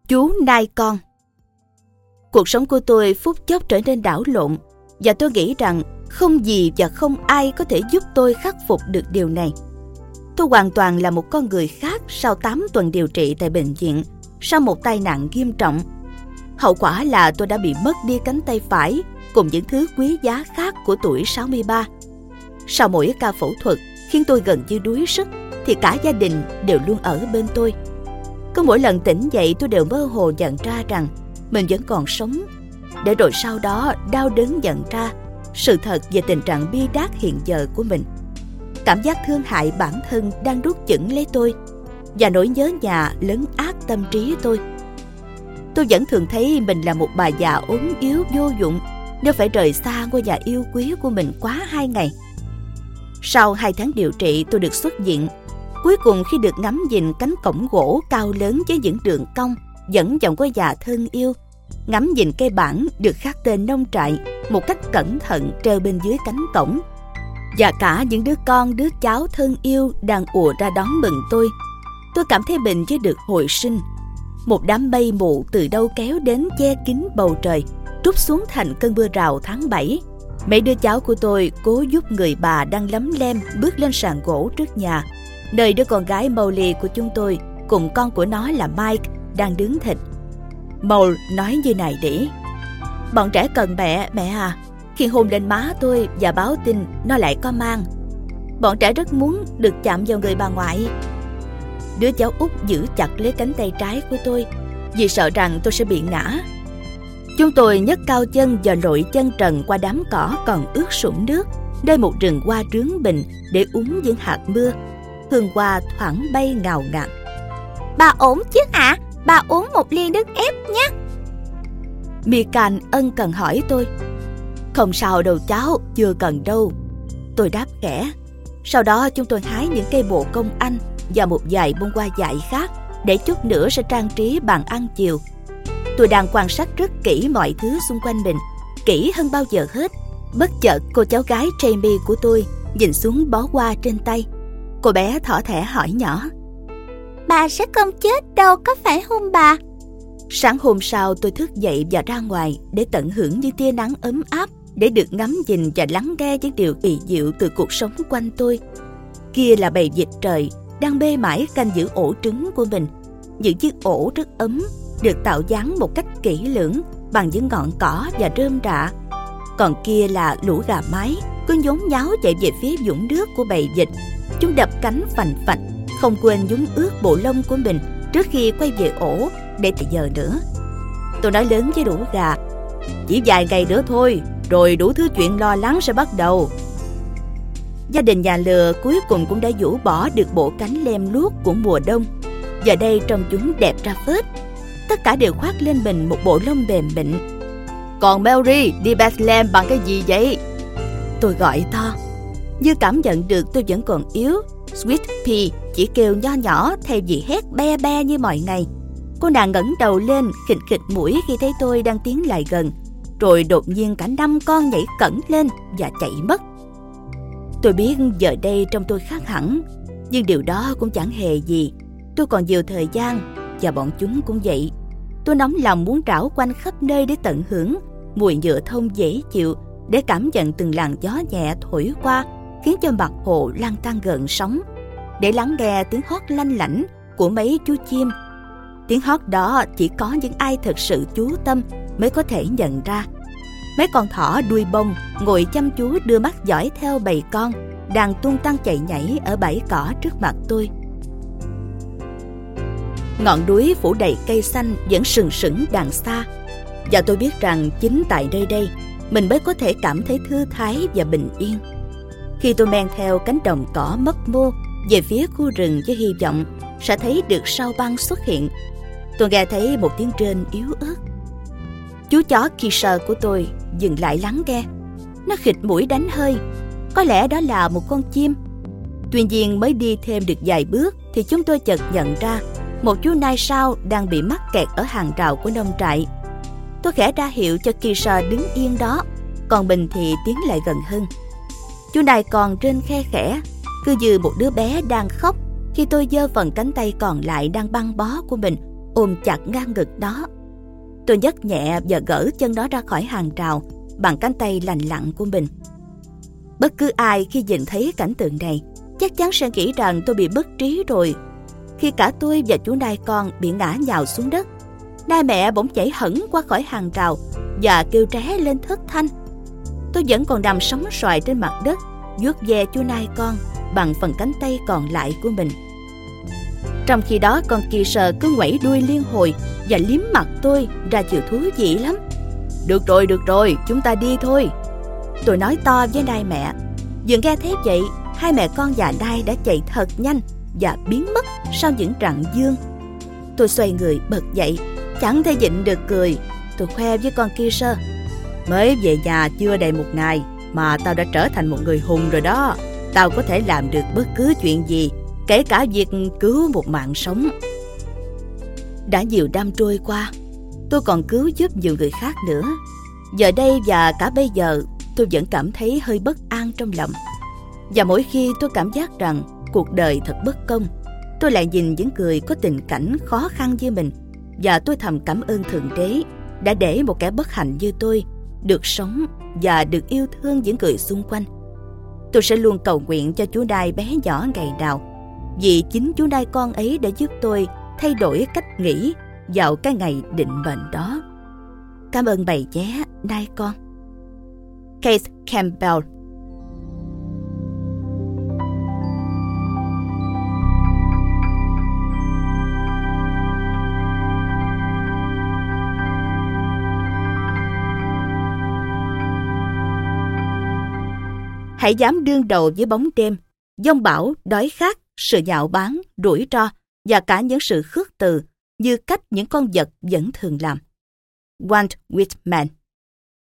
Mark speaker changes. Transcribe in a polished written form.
Speaker 1: Chú nai con. Cuộc sống của tôi phút chốc trở nên đảo lộn, và tôi nghĩ rằng không gì và không ai có thể giúp tôi khắc phục được điều này. Tôi hoàn toàn là một con người khác sau 8 tuần điều trị tại bệnh viện sau một tai nạn nghiêm trọng. Hậu quả là tôi đã bị mất đi cánh tay phải cùng những thứ quý giá khác của tuổi 63. Sau mỗi ca phẫu thuật khiến tôi gần như đuối sức thì cả gia đình đều luôn ở bên tôi. Cứ mỗi lần tỉnh dậy tôi đều mơ hồ nhận ra rằng mình vẫn còn sống, để rồi sau đó đau đớn nhận ra sự thật về tình trạng bi đát hiện giờ của mình. Cảm giác thương hại bản thân đang nuốt chửng lấy tôi, và nỗi nhớ nhà lấn át tâm trí tôi. Tôi vẫn thường thấy mình là một bà già ốm yếu vô dụng nếu phải rời xa ngôi nhà yêu quý của mình quá 2 ngày. Sau 2 tháng điều trị, tôi được xuất viện. Cuối cùng khi được ngắm nhìn cánh cổng gỗ cao lớn với những đường cong dẫn vào ngôi nhà thân yêu, ngắm nhìn cây bảng được khắc tên nông trại một cách cẩn thận treo bên dưới cánh cổng, và cả những đứa con đứa cháu thân yêu đang ùa ra đón mừng tôi cảm thấy mình như được hồi sinh. Một đám mây mù từ đâu kéo đến che kín bầu trời, trút xuống thành cơn mưa rào tháng 7. Mấy đứa cháu của tôi cố giúp người bà đang lấm lem bước lên sàn gỗ trước nhà, nơi đứa con gái Molly của chúng tôi cùng con của nó là Mike đang đứng thịt. Mole nói như này để: "Bọn trẻ cần mẹ, mẹ à." Khi hôn lên má tôi và báo tin nó lại có mang. Bọn trẻ rất muốn được chạm vào người bà ngoại. Đứa cháu út giữ chặt lấy cánh tay trái của tôi vì sợ rằng tôi sẽ bị ngã. Chúng tôi nhấc cao chân và lội chân trần qua đám cỏ còn ướt sũng nước, nơi một rừng hoa trướng bình để uống những hạt mưa. Hương hoa thoảng bay ngào ngạt.
Speaker 2: "Bà ổn chứ hả? Bà uống một ly nước ép nhé."
Speaker 1: Mikan ân cần hỏi tôi. "Không sao đâu cháu, chưa cần đâu." Tôi đáp khẽ. Sau đó chúng tôi hái những cây bồ công anh và một vài bông hoa dại khác để chút nữa sẽ trang trí bàn ăn chiều. Tôi đang quan sát rất kỹ mọi thứ xung quanh mình, kỹ hơn bao giờ hết. Bất chợt cô cháu gái Jamie của tôi nhìn xuống bó hoa trên tay. Cô bé thỏ thẻ hỏi nhỏ:
Speaker 2: "Bà sẽ không chết đâu, có phải không bà?"
Speaker 1: Sáng hôm sau tôi thức dậy và ra ngoài để tận hưởng những tia nắng ấm áp, để được ngắm nhìn và lắng nghe những điều kỳ diệu từ cuộc sống quanh tôi. Kia là bầy vịt trời đang mê mải canh giữ ổ trứng của mình. Những chiếc ổ rất ấm, được tạo dáng một cách kỹ lưỡng bằng những ngọn cỏ và rơm rạ. Còn kia là lũ gà mái cứ nhốn nháo chạy về phía vũng nước của bầy vịt. Chúng đập cánh phành phạch, không quên nhúng ướt bộ lông của mình trước khi quay về ổ để từ giờ nữa. Tôi nói lớn với lũ gà: "Chỉ vài ngày nữa thôi, rồi đủ thứ chuyện lo lắng sẽ bắt đầu." Gia đình nhà lừa cuối cùng cũng đã rũ bỏ được bộ cánh lem luốc của mùa đông. Giờ đây trông chúng đẹp ra phết. Tất cả đều khoác lên mình một bộ lông mềm mịn. "Còn Mary đi Bethlehem bằng cái gì vậy?" Tôi gọi to. Như cảm nhận được tôi vẫn còn yếu, Sweet Pea chỉ kêu nho nhỏ thay vì hét be be như mọi ngày. Cô nàng ngẩng đầu lên, khịt khịt mũi khi thấy tôi đang tiến lại gần, rồi đột nhiên cả 5 con nhảy cẫng lên và chạy mất. Tôi biết giờ đây trông tôi khác hẳn, nhưng điều đó cũng chẳng hề gì. Tôi còn nhiều thời gian, và bọn chúng cũng vậy. Tôi nóng lòng muốn rảo quanh khắp nơi để tận hưởng mùi nhựa thông dễ chịu, để cảm nhận từng làn gió nhẹ thổi qua, khiến cho mặt hồ lăn tăn gợn sóng, để lắng nghe tiếng hót lanh lảnh của mấy chú chim. Tiếng hót đó chỉ có những ai thật sự chú tâm mới có thể nhận ra. Mấy con thỏ đuôi bông ngồi chăm chú đưa mắt dõi theo bầy con đang tung tăng chạy nhảy ở bãi cỏ trước mặt tôi. Ngọn núi phủ đầy cây xanh vẫn sừng sững đằng xa, và tôi biết rằng chính tại nơi đây mình mới có thể cảm thấy thư thái và bình yên. Khi tôi men theo cánh đồng cỏ mấp mô về phía khu rừng với hy vọng sẽ thấy được sao băng xuất hiện, tôi nghe thấy một tiếng rên yếu ớt. Chú chó Kisha của tôi dừng lại lắng nghe. Nó khịt mũi đánh hơi. Có lẽ đó là một con chim. Tuy nhiên mới đi thêm được vài bước thì chúng tôi chợt nhận ra một chú nai sao đang bị mắc kẹt ở hàng rào của nông trại. Tôi khẽ ra hiệu cho Kisha đứng yên đó, còn mình thì tiến lại gần hơn. Chú nai còn rên khe khẽ, cứ như một đứa bé đang khóc khi tôi giơ phần cánh tay còn lại đang băng bó của mình ôm chặt ngang ngực nó. Tôi nhấc nhẹ và gỡ chân nó ra khỏi hàng rào bằng cánh tay lành lặn của mình. Bất cứ ai khi nhìn thấy cảnh tượng này chắc chắn sẽ nghĩ rằng tôi bị mất trí rồi. Khi cả tôi và chú nai con bị ngã nhào xuống đất, nai mẹ bỗng nhảy hẳn qua khỏi hàng rào và kêu ré lên thất thanh. Tôi vẫn còn nằm sóng xoài trên mặt đất, vuốt ve chú nai con bằng phần cánh tay còn lại của mình. Trong khi đó, con Kisser cứ ngoẩy đuôi liên hồi và liếm mặt tôi ra chiều thú vị lắm. Được rồi, chúng ta đi thôi, tôi nói to với nai mẹ. Vừa nghe thế vậy, hai mẹ con già nai đã chạy thật nhanh và biến mất sau những rặng dương. Tôi xoay người bật dậy, chẳng thể nhịn được cười. Tôi khoe với con Kisser: mới về nhà chưa đầy một ngày mà tao đã trở thành một người hùng rồi đó. Tao có thể làm được bất cứ chuyện gì, kể cả việc cứu một mạng sống. Đã nhiều năm trôi qua, tôi còn cứu giúp nhiều người khác nữa. Giờ đây và cả bây giờ, tôi vẫn cảm thấy hơi bất an trong lòng. Và mỗi khi tôi cảm giác rằng cuộc đời thật bất công, tôi lại nhìn những người có tình cảnh khó khăn như mình, và tôi thầm cảm ơn Thượng Đế đã để một kẻ bất hạnh như tôi được sống và được yêu thương những người xung quanh. Tôi sẽ luôn cầu nguyện cho chú nai bé nhỏ ngày nào, vì chính chú nai con ấy đã giúp tôi thay đổi cách nghĩ vào cái ngày định mệnh đó. Cảm ơn bầy nhé, nai con. Keith Campbell. Hãy dám đương đầu với bóng đêm, giông bão, đói khát, sự nhạo báng, rủi ro và cả những sự khước từ như cách những con vật vẫn thường làm. Walt Whitman.